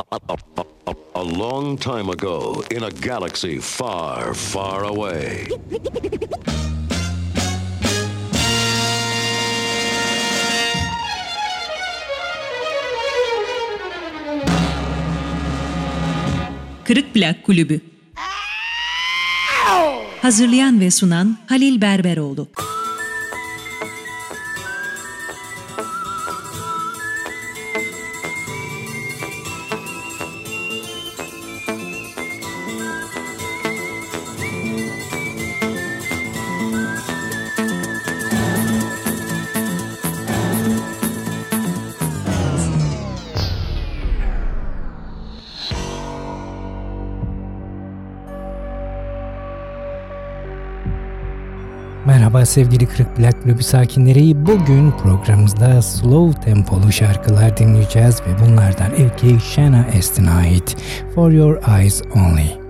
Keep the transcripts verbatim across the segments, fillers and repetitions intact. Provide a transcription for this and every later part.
A long time ago, in a galaxy far, far away. Kırık Plak Kulübü. Hazırlayan ve sunan Halil Berberoğlu. Merhaba sevgili Kırık Plak Kulübü sakinleri. Bugün programımızda slow tempolu şarkılar dinleyeceğiz ve bunlardan ilki Shana Esten'e ait For Your Eyes Only.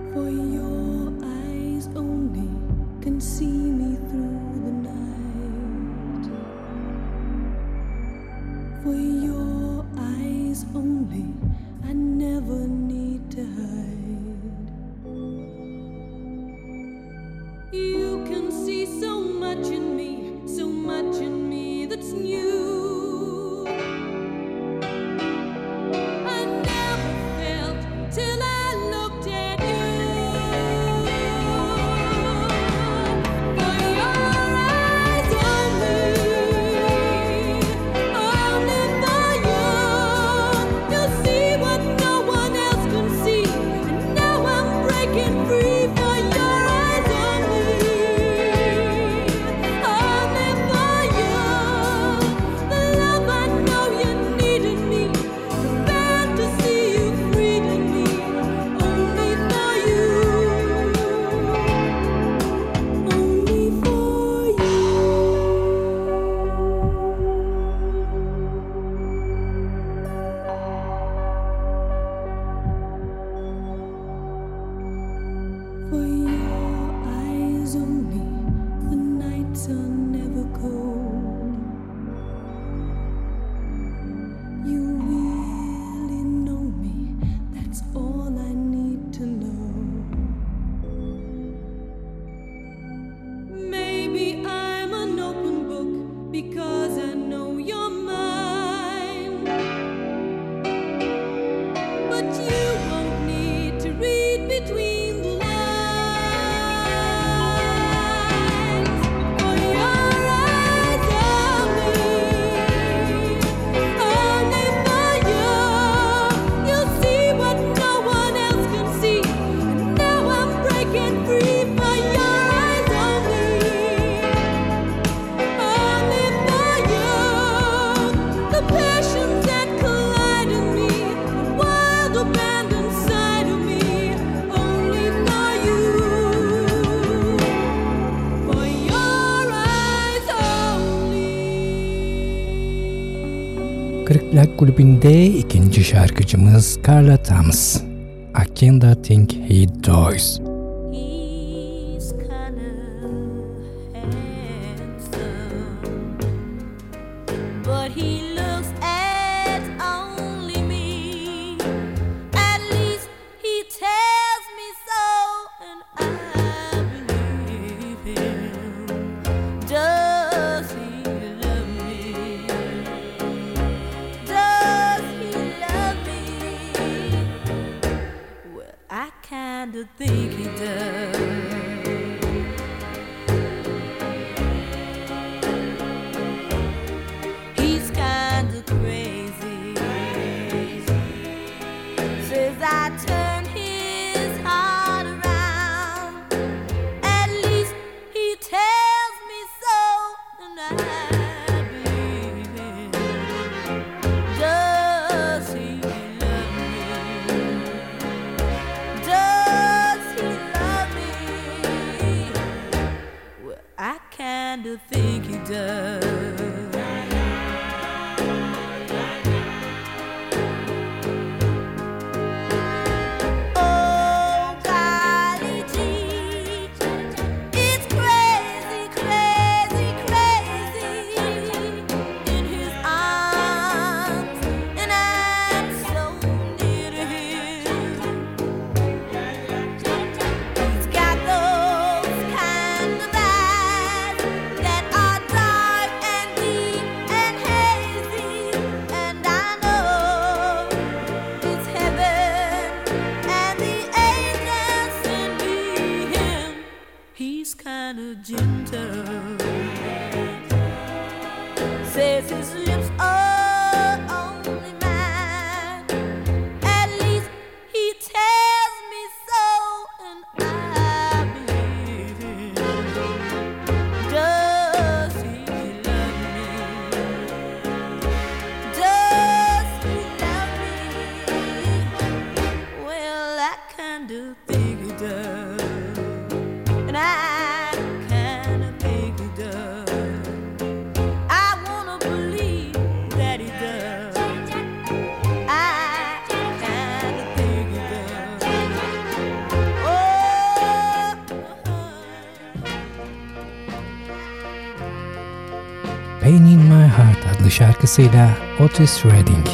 Kırık Plak Kulübü'nde ikinci şarkıcımız Carla Thomas. I Kinda Think He Does. Think he does. He's kind of crazy. Says I turn his heart around. At least he tells me so, and I believe him. Does he love me? Does he love of gentle. Says his lips are only mine. At least he tells me so, and I believe him. Does he love me? Does he love me? Well, I kind of think he does. And I kind of think he does. I wanna believe that he does. I kind of think he does. Oh, Pain in My Heart adlı şarkısıyla Otis Redding.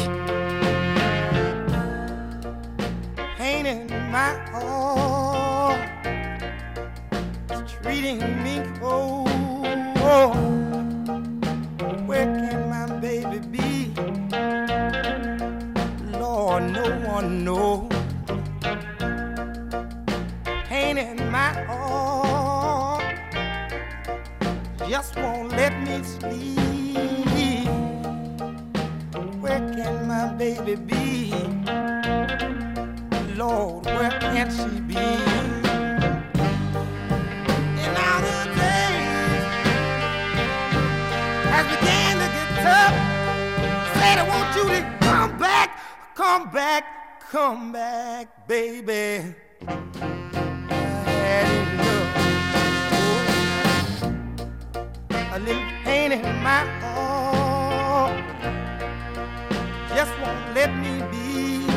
Pain in my heart, it's treating me cold. Where can my baby be? Lord, no one knows. Pain in my heart just won't let me sleep. Where can my baby be? Lord, where can she be? And now the days has began to get tough. Said I want you to come back, come back, come back, baby. I had enough. Oh, a little pain in my heart just won't let me be.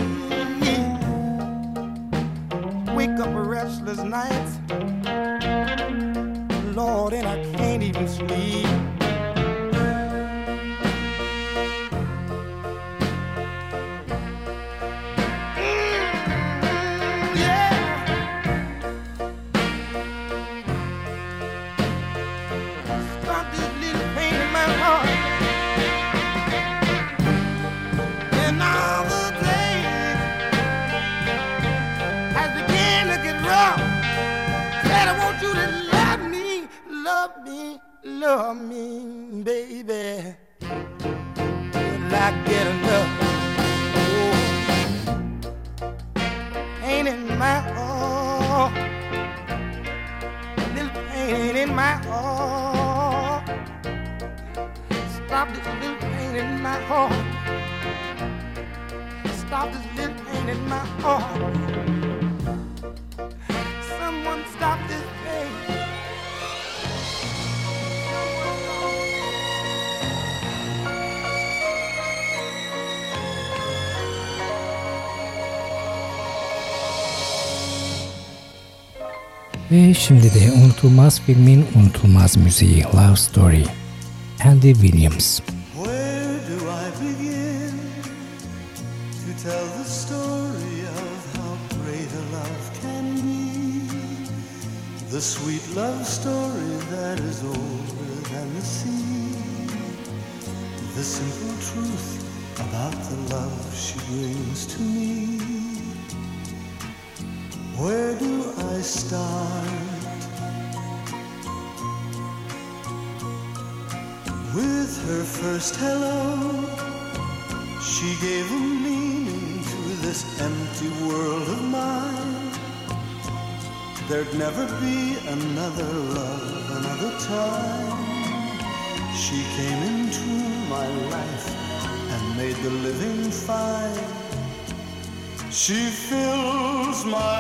Wake up a restless night, Lord, and I can't even sleep. Mm, yeah. Stop this little pain in my heart. And all the days has began to get rough. Said I want you to love me, love me, love me, baby. Will I get enough? Oh, pain in my heart, little pain in my heart. Stop this little pain in my heart. Stop this little pain in my heart. Someone stop this pain. Ve şimdi de unutulmaz filmin unutulmaz müziği Love Story, Andy Williams. Where do I begin to tell the story of how great a love can be? The sweet love story that is older than the sea. The simple truth about the love she brings to me. Where do I start? With her first hello, she gave a meaning to this empty world of mine. There'd never be another love, another time. She came into my life and made the living fine. She fills my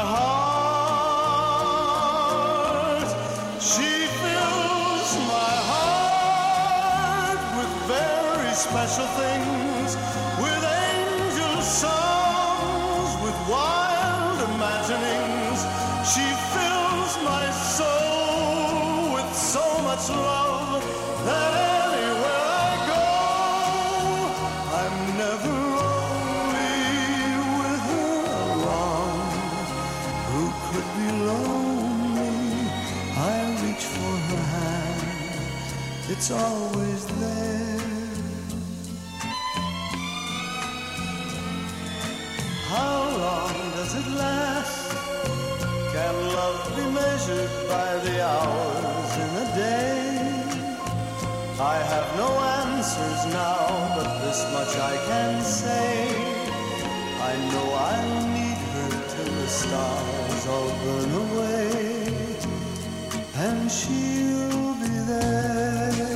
heart. She fills my heart with very special things, with angel songs, with wild imaginings. She fills my soul with so much love that anywhere I go, I'm never it's always there. How long does it last? Can love be measured by the hours in a day? I have no answers now, but this much I can say. I know I'll need her till the stars all burn away, and she'll be there.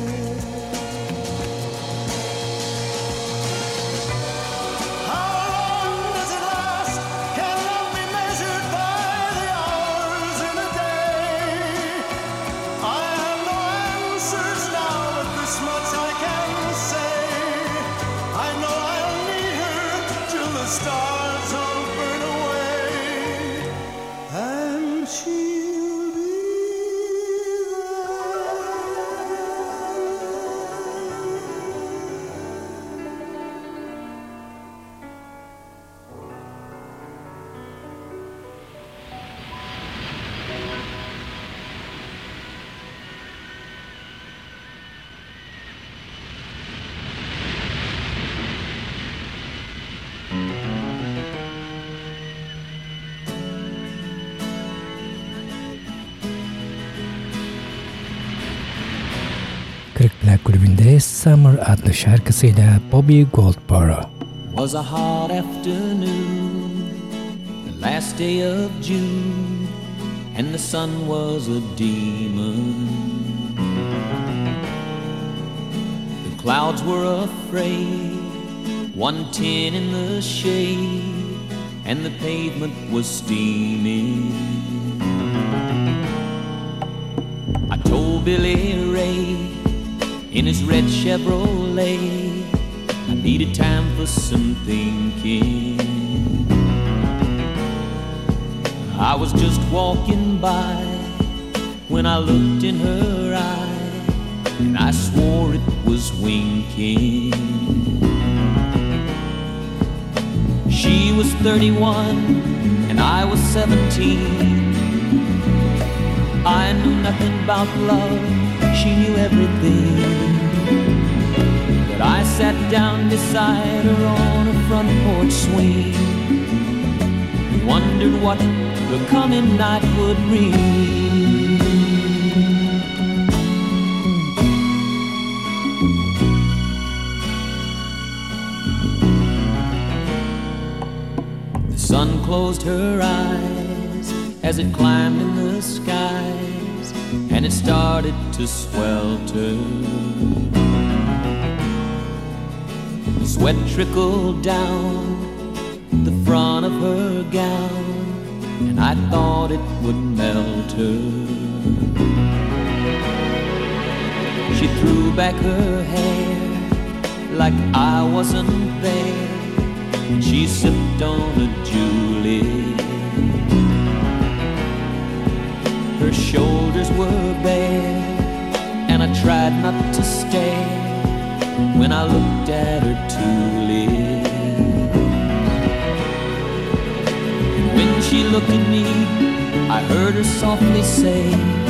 How long does it last? Can love be measured by the hours in a day? I have no answers now, but this much I can say. I know I'll need her till the stars all burn away, and she'll be Kırık Plak Kulübü'nde Summer adlı şarkısıyla Bobby Goldborough. Was a hot afternoon, the last day of June, and the sun was a demon. The clouds were afraid, one tin in the shade, and the pavement was steaming. I told Billy Ray in his red Chevrolet I needed time for some thinking. I was just walking by when I looked in her eye, and I swore it was winking. She was thirty-one and I was seventeen. I knew nothing about love, she knew everything. But I sat down beside her on a front porch swing and wondered what the coming night would bring. The sun closed her eyes as it climbed in the skies, and it started to swelter. The sweat trickled down the front of her gown, and I thought it would melt her. She threw back her hair like I wasn't there, and she sipped on a Julie. Her shoulders were bare, and I tried not to stare when I looked at her tulip. And when she looked at me, I heard her softly say,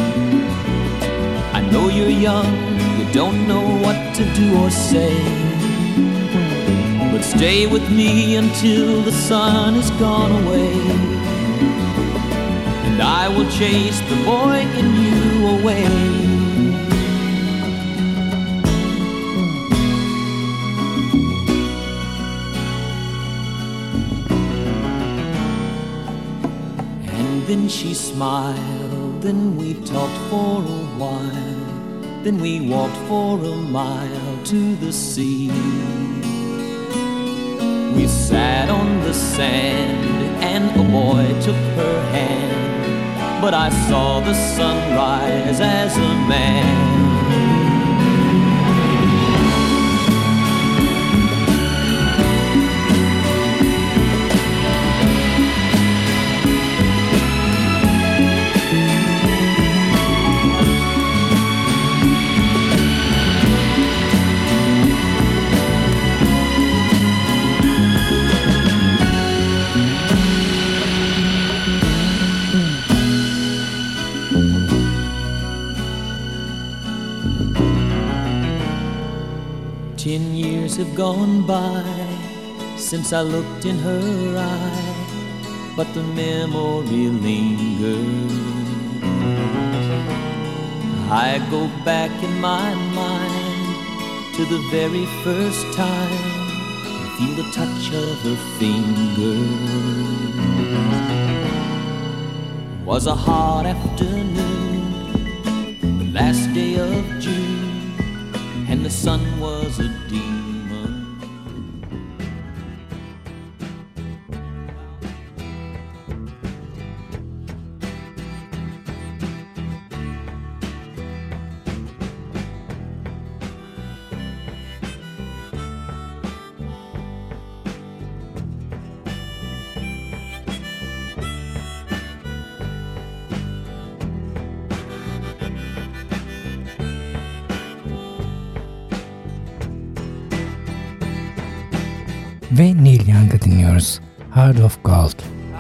I know you're young, you don't know what to do or say, but stay with me until the sun has gone away, and I will chase the boy in you away. And then she smiled, then we talked for a while, then we walked for a mile to the sea. We sat on the sand and a boy took her hand, but I saw the sunrise as a man. Ten years have gone by since I looked in her eye, but the memory lingers. I go back in my mind to the very first time, feel the touch of her fingers. It was a hot afternoon, the last day of June, and the sun was a demon. Ve Neil Young'ı dinliyoruz. Heart of Gold.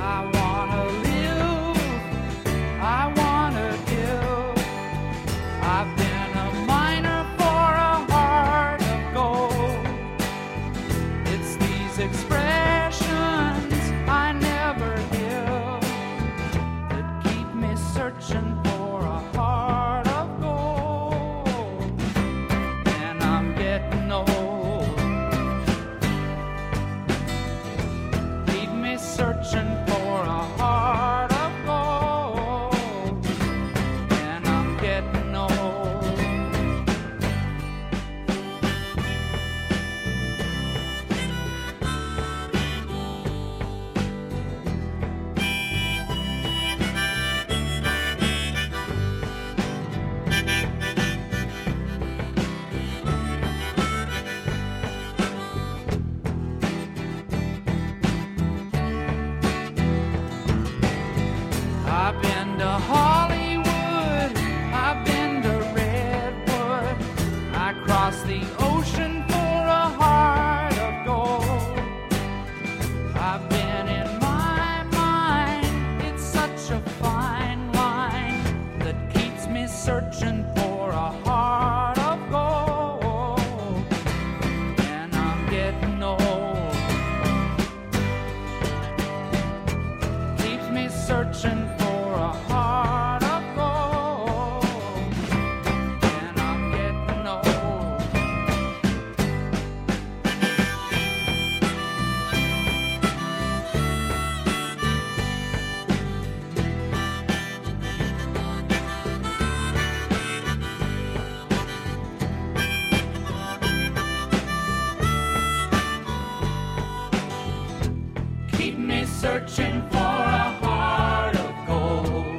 Searching for a heart of gold.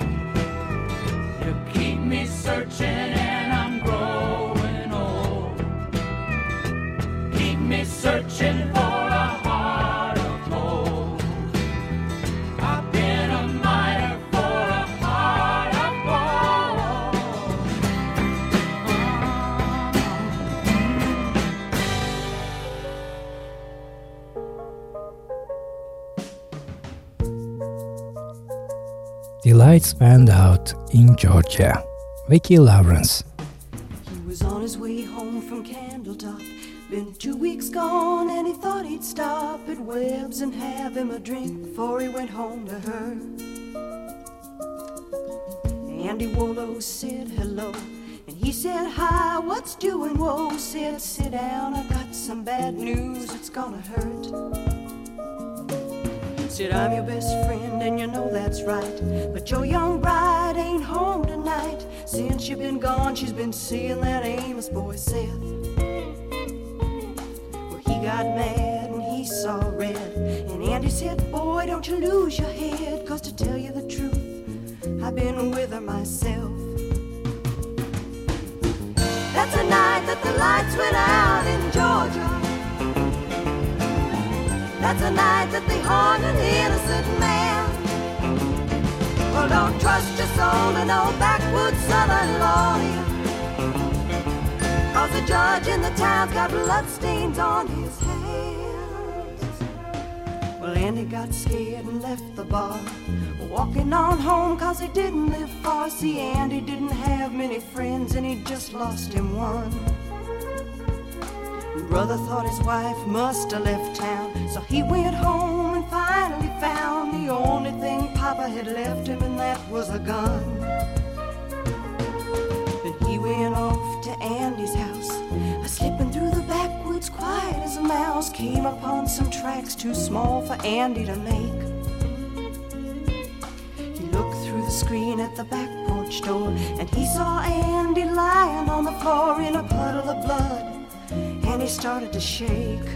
You keep me searching and I'm growing old. Keep me searching for a heart of gold. I've been a miner for a heart of gold. The lights went out in Georgia. Vicki Lawrence. He was on his way home from Candletop. Been two weeks gone and he thought he'd stop at Webb's and have him a drink before he went home to her. Andy Wollo said hello and he said hi, what's doing? Whoa, said sit down, I got some bad news, it's gonna hurt. Said I'm your best friend and you know that's right, but your young bride ain't home tonight. Since you've been gone she's been seeing that Amos boy Seth. Well, he got mad and he saw red, and Andy said, boy, don't you lose your head, cause to tell you the truth, I've been with her myself. That's the night that the lights went out in Georgia. That's the night that they hung an innocent man. Well, don't trust your soul to no backwoods southern lawyer, cause the judge in the town's got bloodstains on his hands. Well, Andy got scared and left the bar, walking on home cause he didn't live far. See, Andy didn't have many friends and he just lost him one. Brother thought his wife must have left town, so he went home and finally found the only had left him, and that was a gun. Then he went off to Andy's house, a slipping through the backwoods quiet as a mouse. Came upon some tracks too small for Andy to make. He looked through the screen at the back porch door, and he saw Andy lying on the floor in a puddle of blood, and he started to shake.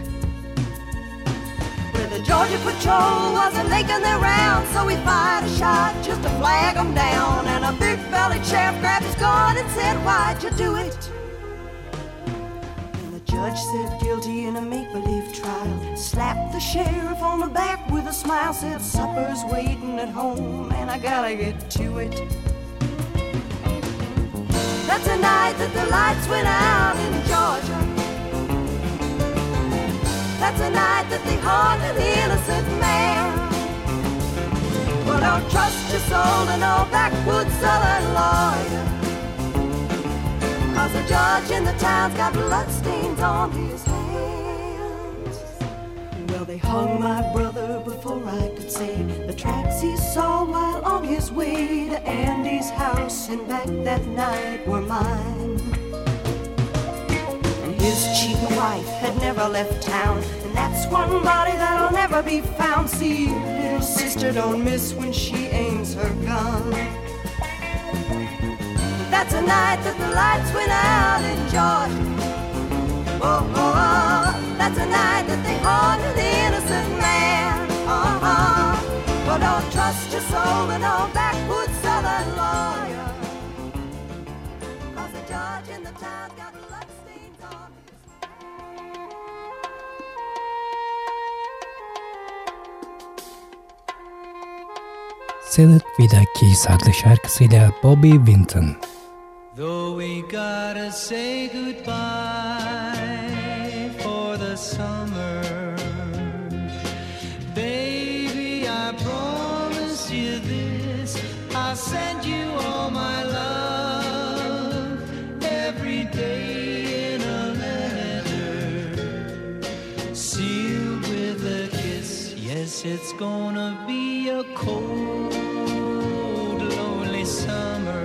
Well, the Georgia patrol wasn't making their rounds, so he fired a shot just to flag them down. And a big-bellied sheriff grabbed his gun and said, "Why'd you do it?" And the judge said guilty in a make-believe trial, slapped the sheriff on the back with a smile, said, "Supper's waiting at home, and I gotta get to it." That's the night that the lights went out in Georgia. That's the night that they hung an innocent man. Well, don't trust your soul to no backwoods southern lawyer, 'cause the judge in the town's got bloodstains on his hands. Well, they hung my brother before I could say the tracks he saw while on his way to Andy's house and back that night were mine. His cheating wife had never left town, and that's one body that'll never be found. See, little sister don't miss when she aims her gun. That's a night that the lights went out in Georgia. Oh, oh, oh. That's a night that they hung an innocent man. Uh-huh. Well, don't trust your soul to no backwoods southern lawyer, 'cause the judge in the town's got bloodstains on his. Sell It With a Kiss adlı şarkısıyla Bobby Vinton. Though we gotta say goodbye for the summer, baby, I promise you this, I'll send you all my love every day in a letter, sealed with a kiss. Yes, it's gonna be a cold, lonely summer,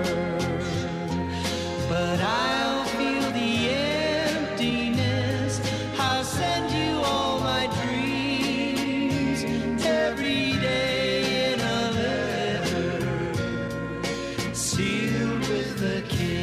but I'll feel the emptiness. I'll send you all my dreams every day in a letter, sealed with a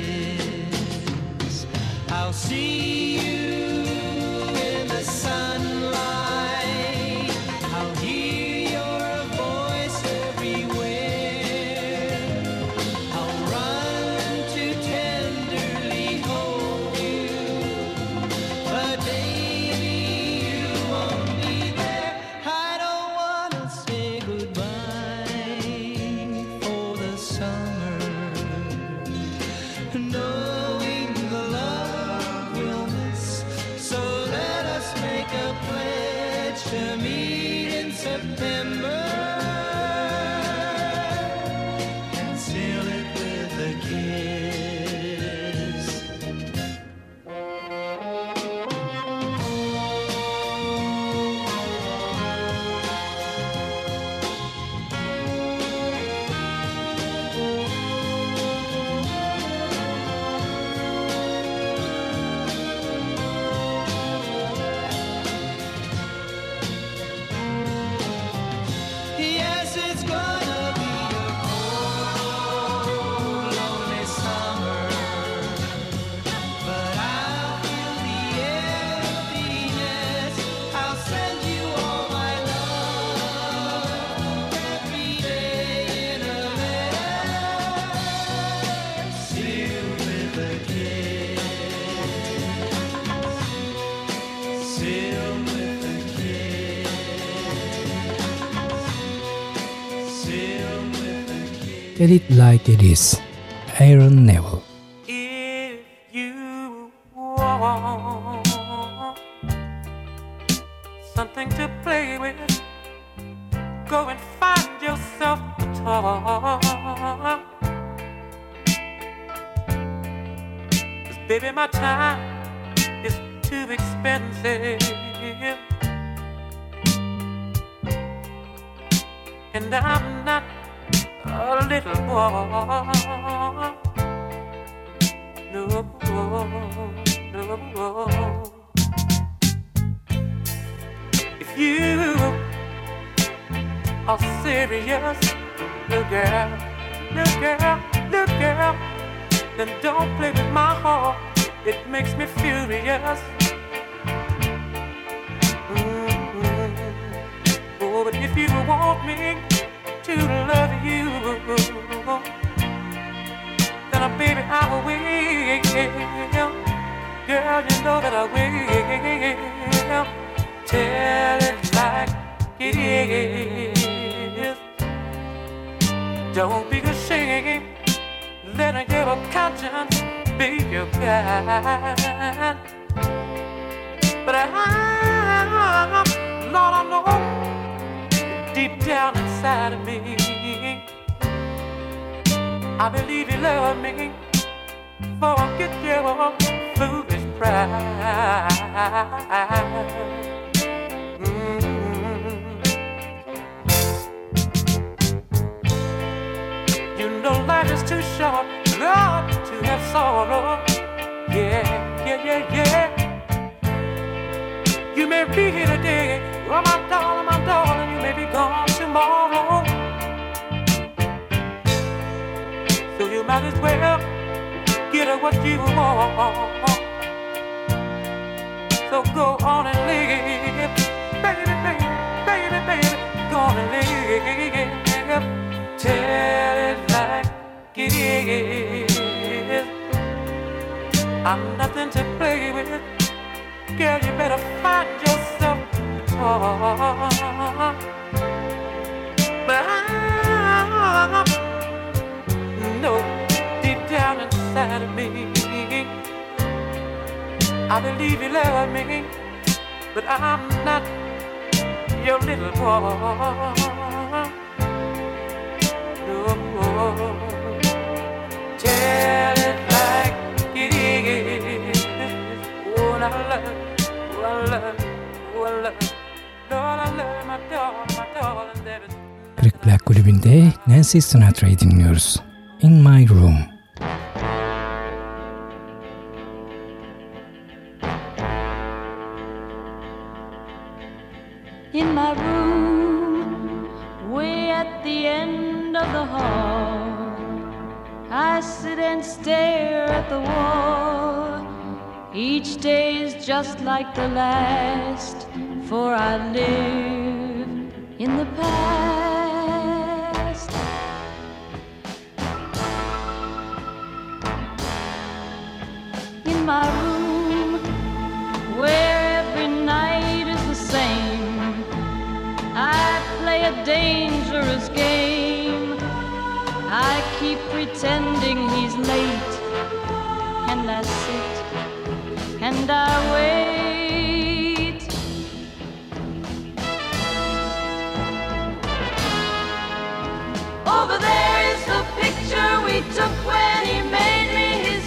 kiss. I'll see you in the sunlight, I'll hear your voice everywhere, I'll run to tenderly hold you, but baby, you won't be there. I don't wanna say goodbye for the summer, knowing the love we'll miss. So let us make a pledge to meet in September and seal it with a kiss. Yes, it's gonna be a cold, lonely summer, but I'll feel the emptiness. I'll send you all my love every day in a letter, sealed with a kiss, sealed with a kiss, sealed with a kiss. Tell It Like It Is, Aaron Neville. If you want something to play with, go and find yourself a toy. 'Cause baby, my time is too expensive, and I'm not a little boy. No, no. If you are serious, little girl, little girl, little girl, then don't play with my heart. It makes me furious. Mm-hmm. Oh, but if you want me to love you, then, uh, baby, I will. Girl, you know that I will. Tell it like it is. Don't be ashamed. Let your conscience be your guide. But I, Lord, I know deep down inside of me, I believe you love me. Forget your foolish pride. Mm-hmm. You know life is too short, Lord, to have sorrow. Yeah, yeah, yeah, yeah. You may be here today, oh my darling, my darling, you may be gone tomorrow. So you might as well get what you want. So go on and live, baby, baby, baby, baby, go on and live. Tell it like it is. I'm nothing to play with. Girl, you better find yourself a toy. But I know deep down inside of me, I believe you love me, but I'm not your little boy. No, tell it like it is. Oh, I love, oh, I love, oh, I love, Lord, I love my darling, my darling, there is. Kırık Plak Kulübü'nde Nancy Sinatra'yı dinliyoruz. In My Room. In my room, way at the end of the hall, I sit and stare at the wall. Each day is just like the last, for I live in the past. In my room, where every night is the same, I play a dangerous game. I keep pretending he's late, and I sit and I wait. Over there is the picture we took when he made me his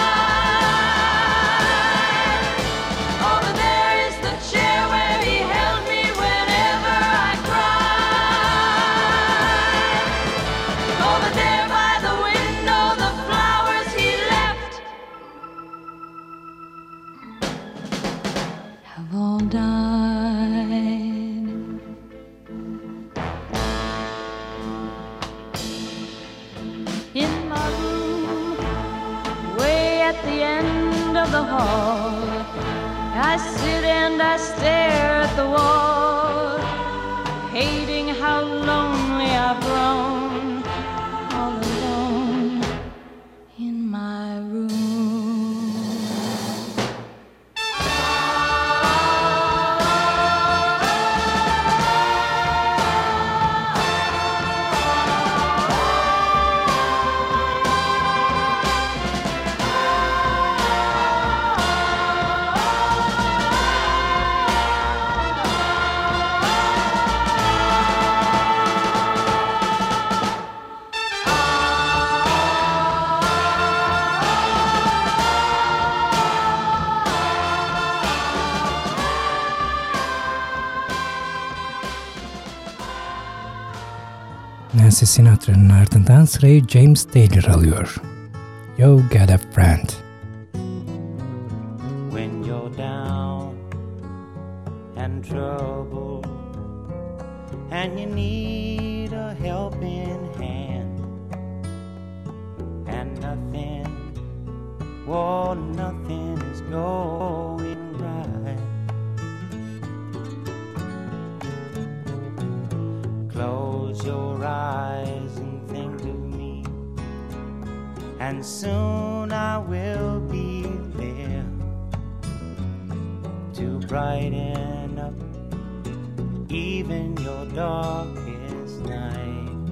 bride. Over there is the chair where he held me whenever I cried. Over there by the window, the flowers he left have all died. In my room, way at the end of the hall, I sit and I stare at the wall, hating how lonely I've grown, all alone in my room. Nancy Sinatra'nın ardından sırayı James Taylor alıyor. You Got a Friend. When you're down and troubled and you need a helping hand and nothing, well, nothing is going right. Close your eyes and think of me, and soon I will be there to brighten up even your darkest night.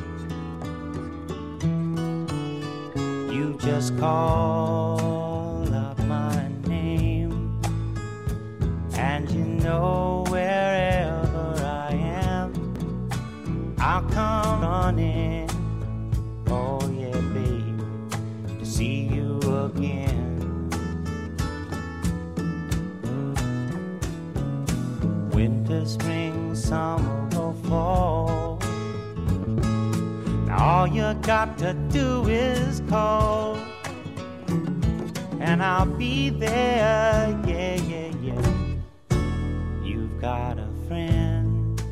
You just call up my name, and you know wherever I am, I'll come running, oh yeah, babe, to see you again. Winter, spring, summer, or fall, now all you got to do is call, and I'll be there, yeah, yeah, yeah. You've got a friend.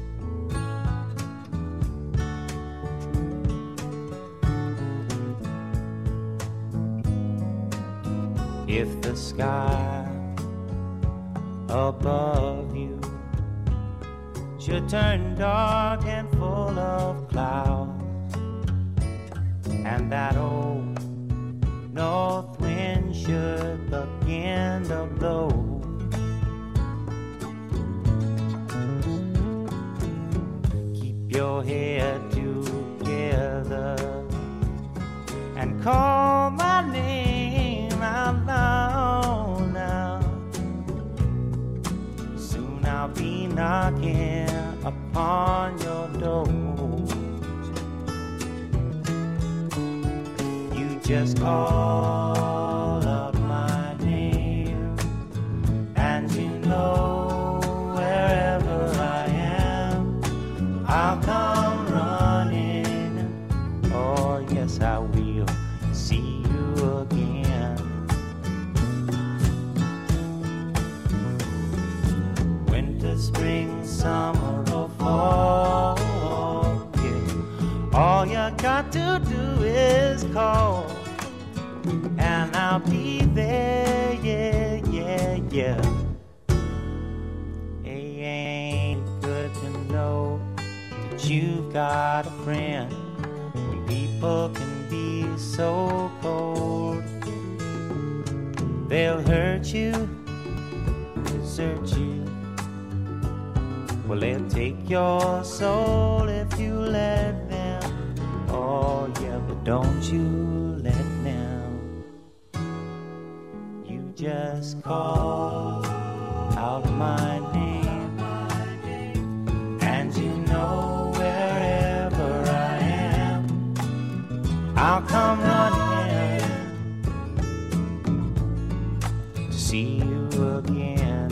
If the sky above you should turn dark and full of clouds, and that old north wind should begin to blow, keep your head together and call my name out loud now. Soon I'll be knocking upon your door. You just call up my name, and you know wherever I am, I'll come running. Oh yes, I will see you again. Winter, spring, summer, or fall, yeah. All you got to do is call, and I'll be there, yeah, yeah, yeah. Hey, ain't it good to know that you've got a friend when people can be so cold? They'll hurt you, desert you. Well, they'll take your soul if you let them. Oh yeah, but don't you let them. You just call out my name, and you know wherever I am, I'll come running to see you again.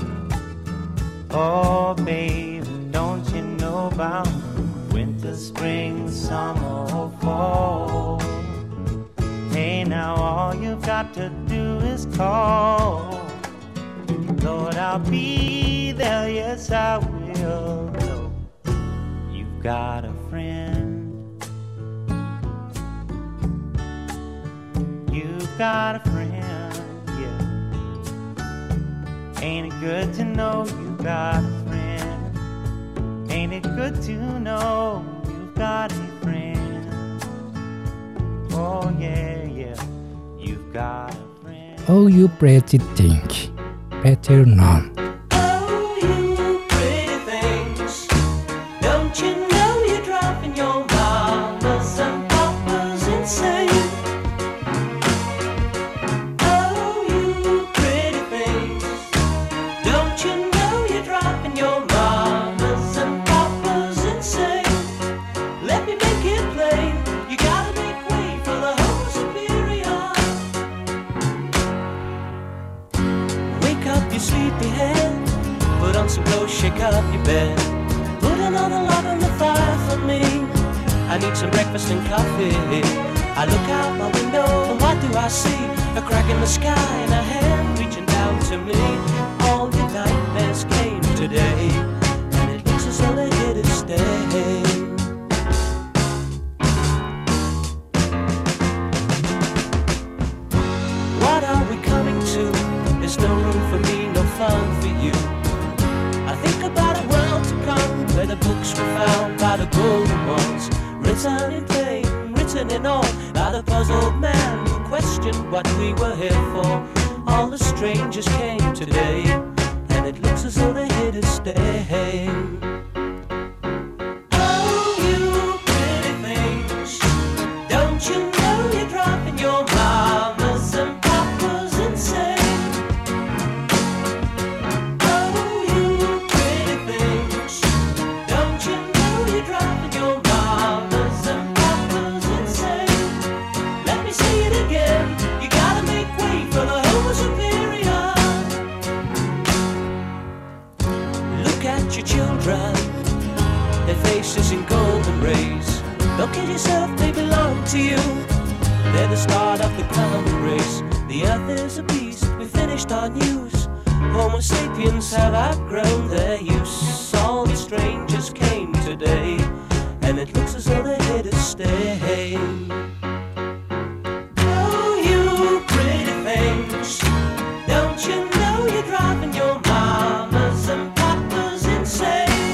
Oh babe, don't you know about winter, spring, summer, or fall? Hey, now all you've got to do is call. Lord, I'll be there, yes I will. No, you've got a friend. You've got a friend, yeah. Ain't it good to know you've got a friend? Ain't it good to know you've got a friend? Oh yeah, yeah, you've got a friend. Oh You Pretty Thing, Peter Nunn. Oh, you pretty things, don't you know you're dropping your mamas and papas insane? Oh, you pretty things, don't you know you're dropping your mamas and papas insane? Let me make it plain, you gotta make way for the Homo superior. Wake up, you sleepyhead, put on some clothes, shake up your bed, put another log on the fire for me. I need some breakfast and coffee. I look out my window and what do I see? A crack in the sky and a hand reaching down to me. All your nightmares came today, and it looks as though they're here to stay. What are we coming to? There's no room for me, no fun for you. I think about a world to come, where the books were found by the golden ones, written in plain, written in all, by the puzzled man who questioned what we were here for. All the strangers came today, and it looks as though they're here to stay. Oh, you pretty things, don't you know you're dropping your mamas and papas insane? Oh, you pretty things, don't you know you're dropping your mamas and papas insane? Let me say it again, you gotta make way for the Homo superior. Look at your children, their faces in golden rays. Look at yourself, they belong to you. They're the start of the common race. The earth is a beast, we finished our news. Homo sapiens have outgrown their use. All the strangers came today, and it looks as though they're here to stay. Oh, you pretty things, don't you know you're driving your mamas and papas insane?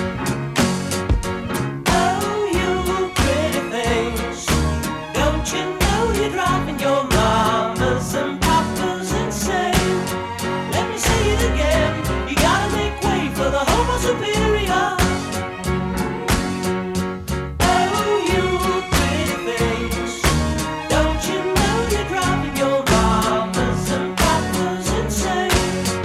Oh, you pretty things, don't you know you're driving your mamas and papas insane? Let me say it again, you gotta make way for the Homo superior. Oh, you pretty things, don't you know you're driving your mamas and papas insane?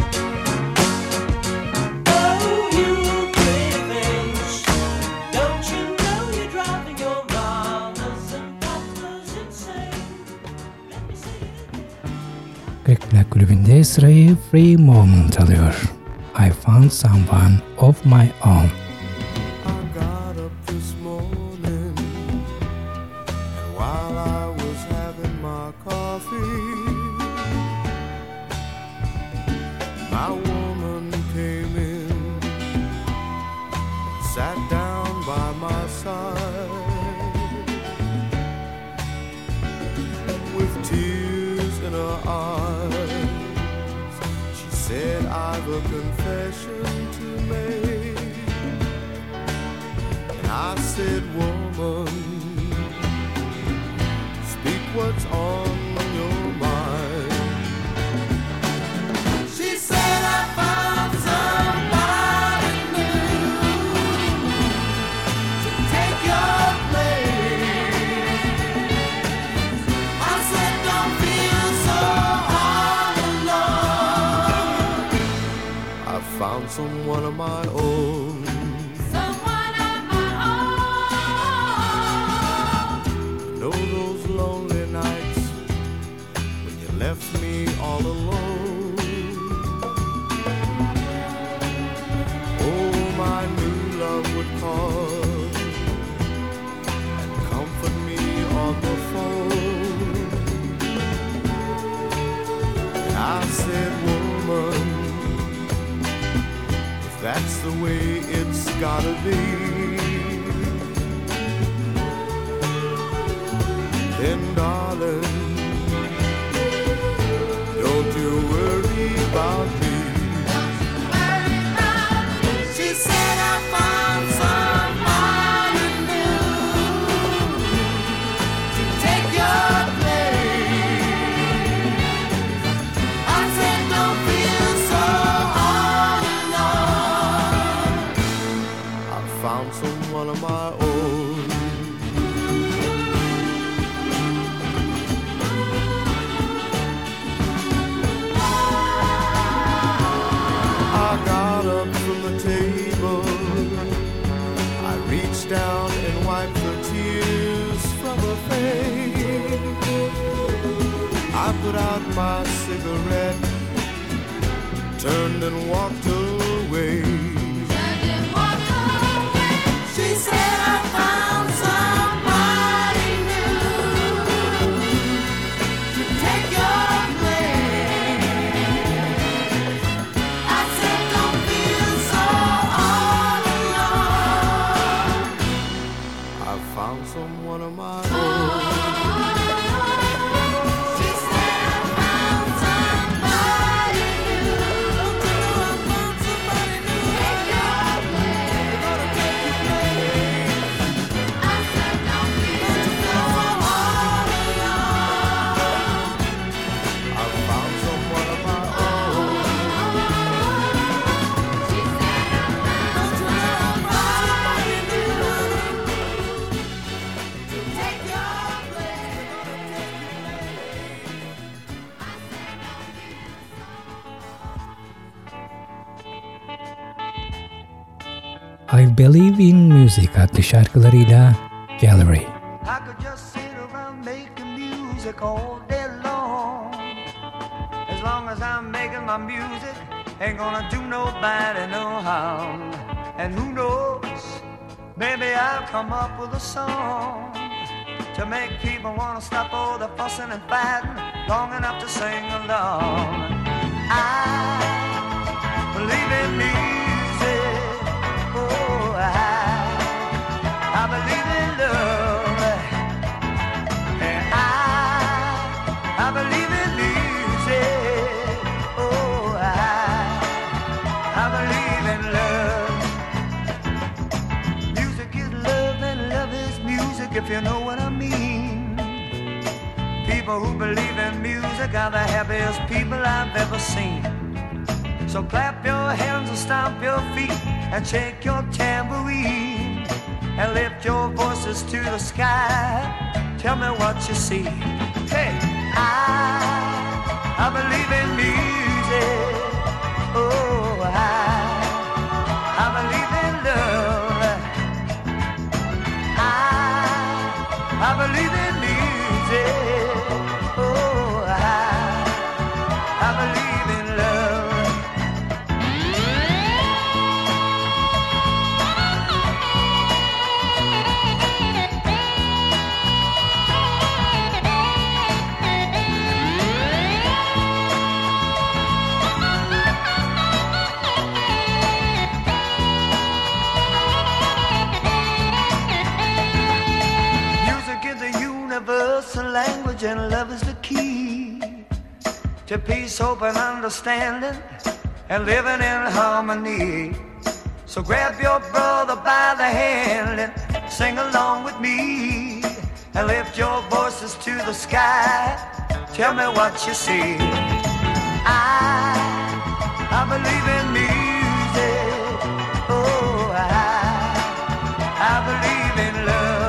Oh, you pretty things, don't you know you're driving your mamas and papas insane? Let me say it again. Kırk Plak Kulübü'nde sırayı Free Moment alıyor. I Found Someone of My Own. I got up this morning, and while I was having my coffee, my woman came in, sat down by my side, with tears in her eyes. She said, I've a confession to make. And I said, woman, speak what's on your mind. She said, I found somebody new to take your place. I said, don't feel so all alone. I found someone of my own. Someone of my own. Know those lonely nights when you left me all alone. Oh, my new love would call and comfort me on the phone. And I said, woman, if that's the way it's gotta be, then darling, don't you worry about me. She said, I found somebody new to take your place. I said, don't feel so all alone. I found someone of my own. I got up from the table, I reached down and wiped the tears from her face. I put out my cigarette, turned and walked away. Turned and walked away. She said, I found some found someone of my own. I Believe in Music adlı şarkılarıyla Gallery. I could just sit around making music all day long. As long as I'm making my music, ain't gonna do nobody no harm. And who knows, maybe I'll come up with a song to make people wanna stop all the fussing and fighting long enough to sing along. I believe in music. Oh, I, I believe in love. And I, I believe in music. Oh, I, I believe in love. Music is love and love is music, if you know what I mean. People who believe in music are the happiest people I've ever seen. So clap your hands and stomp your feet and shake your tambourine and lift your voices to the sky. Tell me what you see. Hey, I, I believe in music. Oh, I, I believe in love. I, I believe in music. Oh, I, I believe in love. Universal language, and love is the key to peace, hope, and understanding, and living in harmony. So grab your brother by the hand and sing along with me, and lift your voices to the sky. Tell me what you see. I, I believe in music. Oh, I, I believe in love.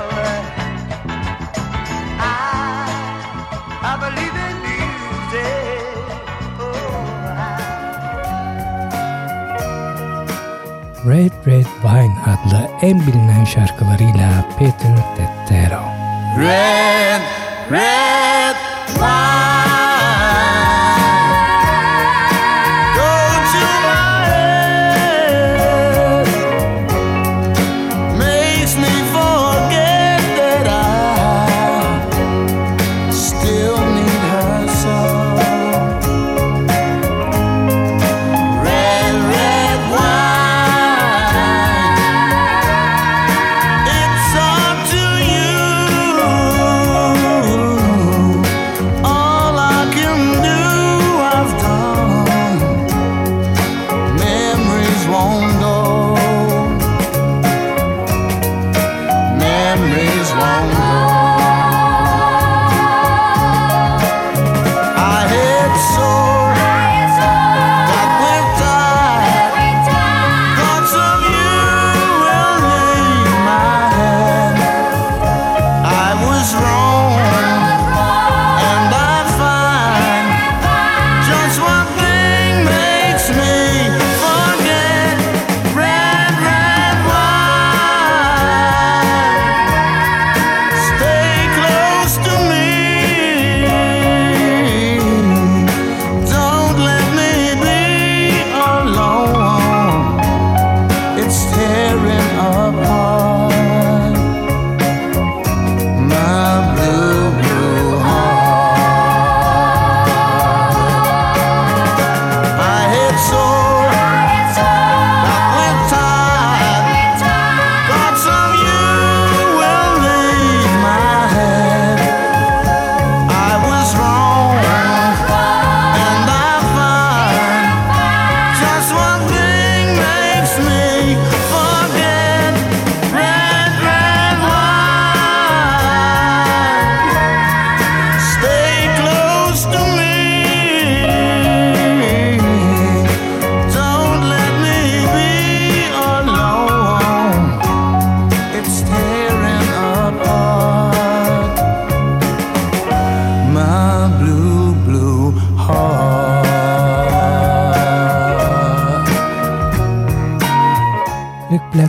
I believe in music. Oh, I... Red Red Wine adlı en bilinen şarkılarıyla Peter Tettero. Red, red wine.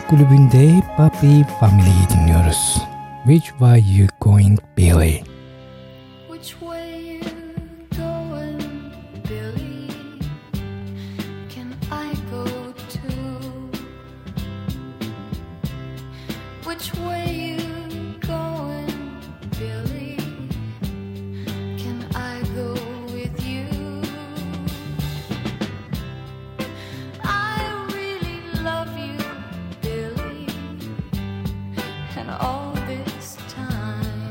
Black Kulübü'nde Puppy Family'yi dinliyoruz. Which way you going, Billy? Which way you going, Billy? Can I go too? Which way you going, Billy? Can I go with you? I really love you, Billy, and all this time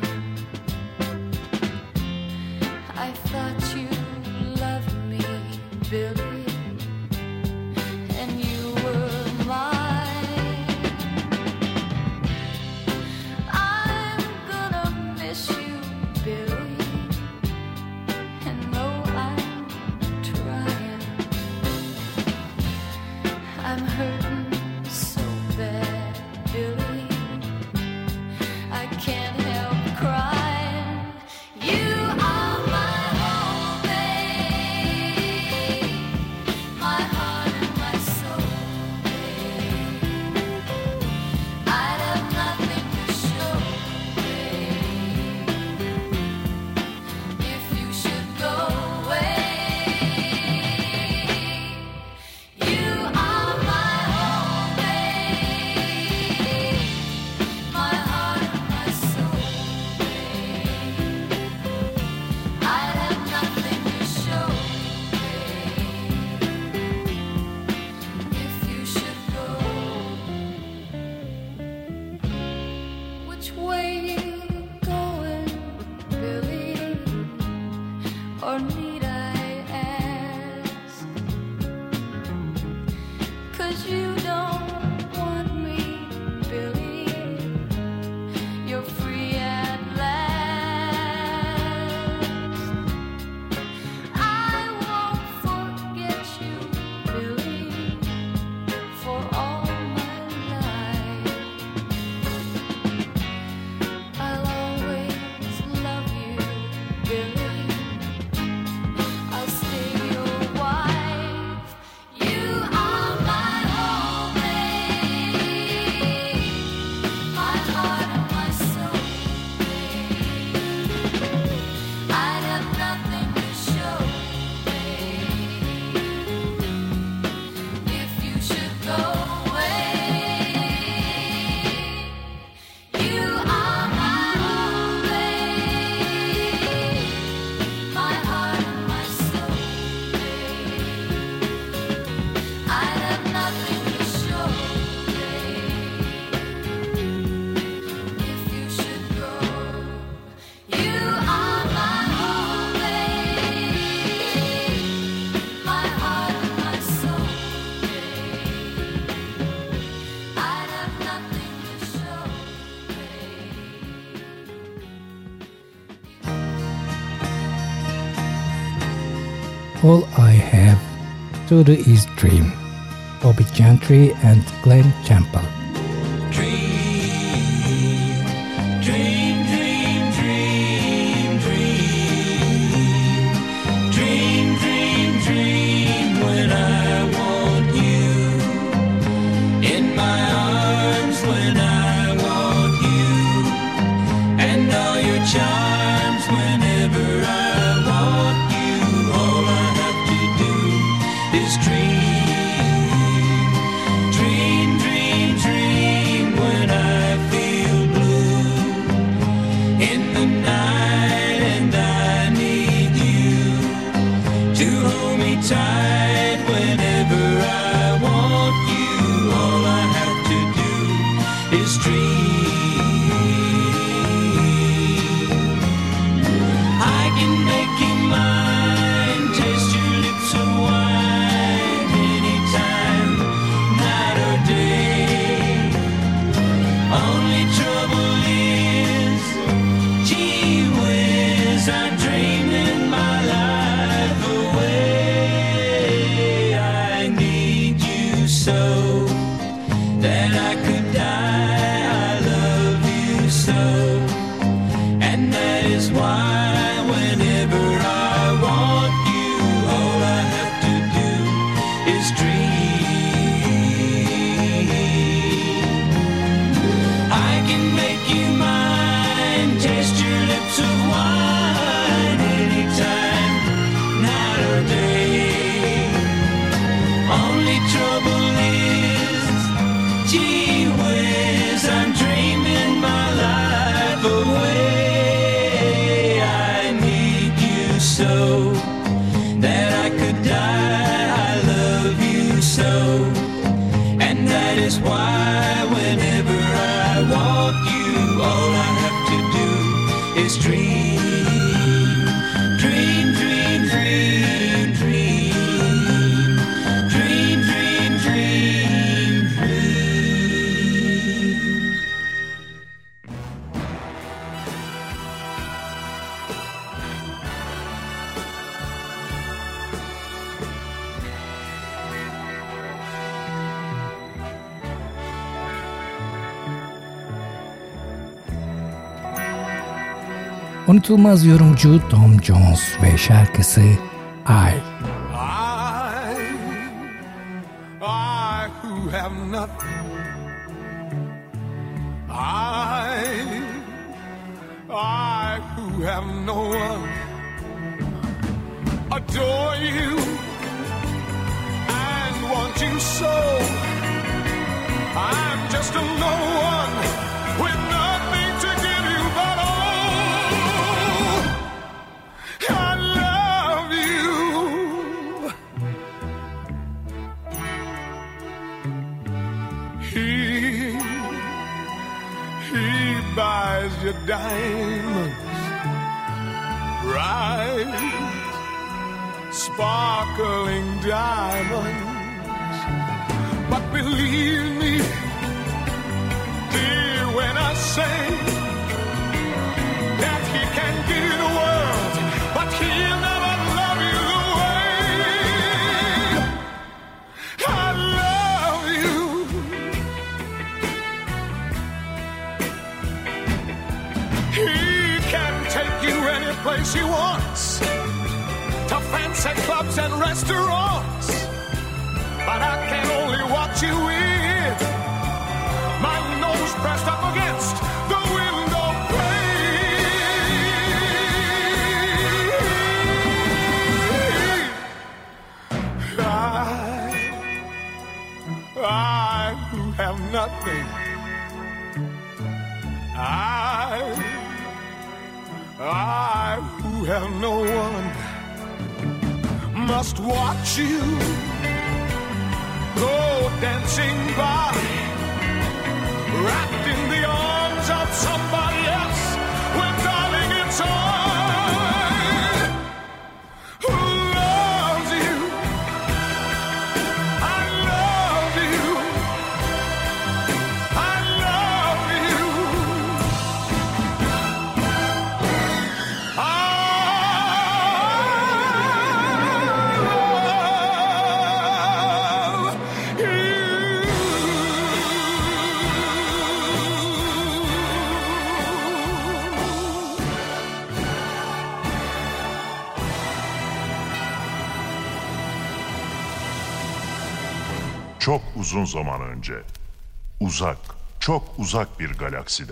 I thought you loved me, Billy, and you were mine. I'm gonna miss you, Billy, and though I'm trying, I'm hurting so bad, Billy, I can't help crying. You are my whole babe, my heart and my soul, babe. I'd have nothing to show, babe, if you should go away. You are my whole babe, my heart and my soul, babe. I'd have nothing to show, babe, if you should go. Which way you going, Billy? Or need I ask? 'Cause you don't want me, Billy. You're free at last. I won't forget you, Billy, for all my life. I'll always love you, Billy. I'll stay your wife. You are my whole babe, my heart and my soul, babe. I'd have nothing to show, babe, if you should go away. You are my whole babe, my heart and my soul, babe. I'd have nothing to show, babe, if you should go. You are my whole babe, my heart and my soul, babe. I'd have nothing to show, All I have to do is dream. Bobby Gentry and Glenn Campbell. Dream, dream, dream, dream, dream, dream, dream when I want you in my arms, when I want you and all your charms whenever I want you. All I have to do is dream, dream, dream, dream when I feel blue in the night and I need you to hold me tight whenever I want you. All I have to do is dream. I can make you mine, taste your lips of wine anytime, night or day. Only trouble is, gee whiz, I'm dreaming my life away. I need you so that I could die. I love you so, and that is why whenever I want you, all I have to do is dream. just dream, dream, dream, dream, dream, dream, dream, dream, dream. Unutulmaz yorumcu Tom Jones ve şarkısı I. I, I who have nothing, I, I who have no one, adore you and want you so. I'm just a no one with nothing to give you but all. I love you. He, he buys your diamonds, bright, sparkling diamonds. But believe me, dear, when I say that he can give you the world, but he'll never love you the way I love you. He can take you any place he wants, to fancy clubs and restaurants, but I can only watch you with my nose pressed up against the window pane. I, I who have nothing, I, I who have no one, must watch you go dancing by, wrapped in the arms of somebody else, when darling it's I who loves you. I love you. I love you. I Çok uzun zaman önce, uzak, çok uzak bir galakside.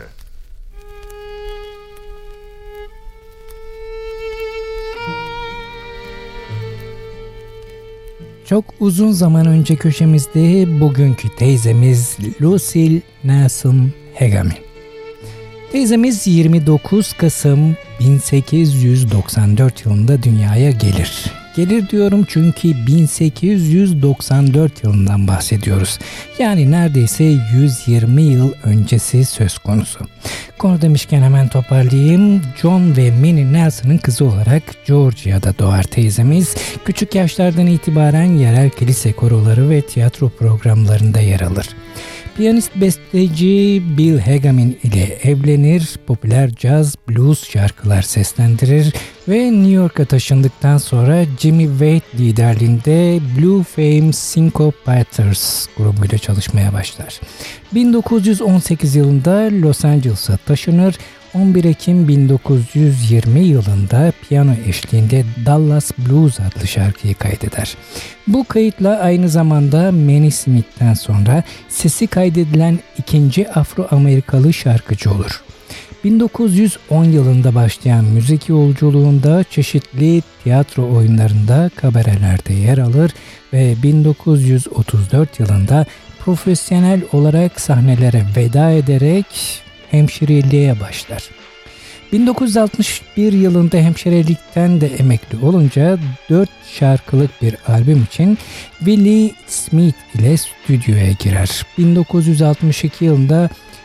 Çok uzun zaman önce köşemizde bugünkü teyzemiz Lucille Nelson Hegami. Teyzemiz yirmi dokuz Kasım bin sekiz yüz doksan dört yılında dünyaya gelir. Gelir diyorum çünkü bin sekiz yüz doksan dört yılından bahsediyoruz. Yani neredeyse yüz yirmi yıl öncesi söz konusu. Konu demişken hemen toparlayayım. John ve Minnie Nelson'ın kızı olarak Georgia'da doğar teyzemiz. Küçük yaşlardan itibaren yerel kilise koroları ve tiyatro programlarında yer alır. Piyanist besteci Bill Hagamin ile evlenir, popüler caz, blues şarkılar seslendirir ve New York'a taşındıktan sonra Jimmy Wade liderliğinde Blue Fame Syncopators grubuyla çalışmaya başlar. bin dokuz yüz on sekiz yılında Los Angeles'a taşınır. on bir Ekim bin dokuz yüz yirmi yılında piyano eşliğinde Dallas Blues adlı şarkıyı kaydeder. Bu kayıtla aynı zamanda Manny Smith'ten sonra sesi kaydedilen ikinci Afro-Amerikalı şarkıcı olur. bin dokuz yüz on yılında başlayan müzik yolculuğunda çeşitli tiyatro oyunlarında, kabarelerde yer alır ve bin dokuz yüz otuz dört yılında profesyonel olarak sahnelere veda ederek hemşireliğe başlar. bin dokuz yüz altmış bir yılında hemşirelikten de emekli olunca dört şarkılık bir albüm için Willie Smith ile stüdyoya girer. bin dokuz yüz altmış iki yılında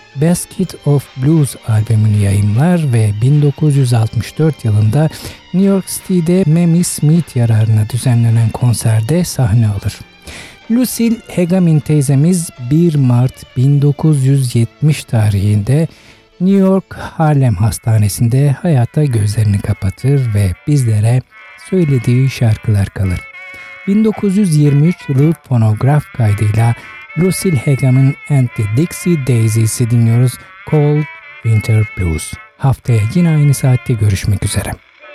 Basket of Blues albümünü yayımlar ve bin dokuz yüz altmış dört yılında New York City'de Mamie Smith yararına düzenlenen konserde sahne alır. Lucille Hegamin teyzemiz bir Mart bin dokuz yüz yetmiş tarihinde New York Harlem Hastanesi'nde hayata gözlerini kapatır ve bizlere söylediği şarkılar kalır. bin dokuz yüz yirmi üç yılı fonograf kaydıyla Lucille Hegamin and the Dixie Daisies'i dinliyoruz. Cold Winter Blues. Haftaya yine aynı saatte görüşmek üzere.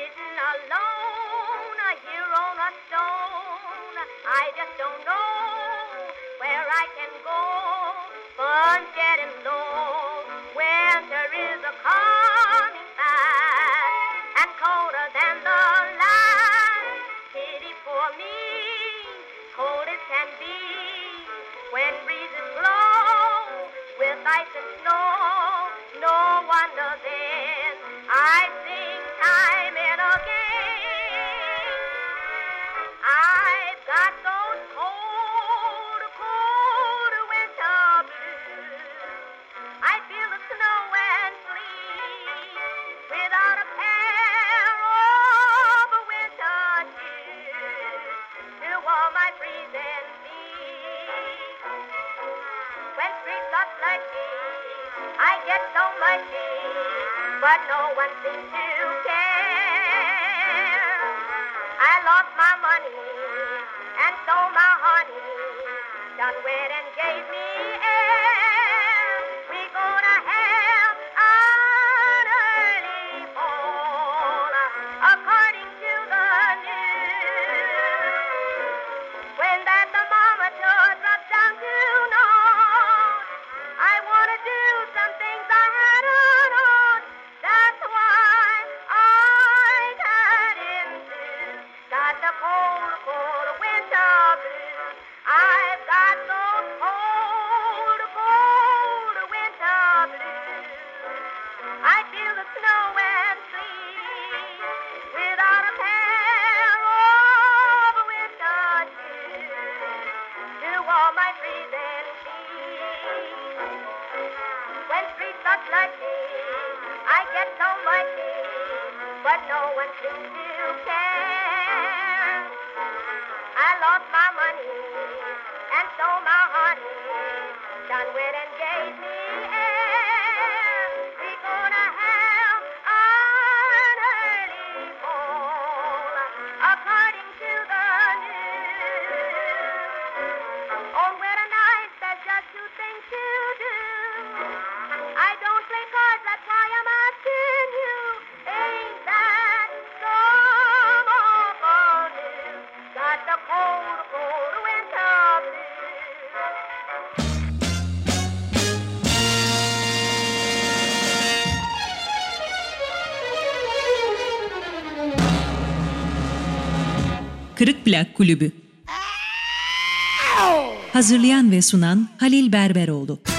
Ice and snow, no wonder then I sing time and again. I've got those cold, cold winter blues. I feel the snow and sleep without a pair of winter shoes to warm my freezing feet. When streets are slushy, I get so mushy, but no one seems to care. I lost my money and stole my honey, done went and gave me air. We gonna have an early fall, according to the news. When that thermometer drops down to naught, I wanna do some things I hadn't on. That's why I got into got the cold, cold winter blues. I've got those cold, cold winter blues. I feel the snow and sleet without a pair of winter shoes to warm my freezing feet. When streets are slushy, I get so mushy, but no one seems to care. I lost my money and stole my honey, done went and gave me air. We gonna have an early fall, according to the news. On winter nights, there's just two things to do. I don't play cards, that's why I'm asking you. Ain't that some awful news? Got the cold, cold winter Kırık Plak Kulübü. Hazırlayan ve sunan Halil Berberoğlu.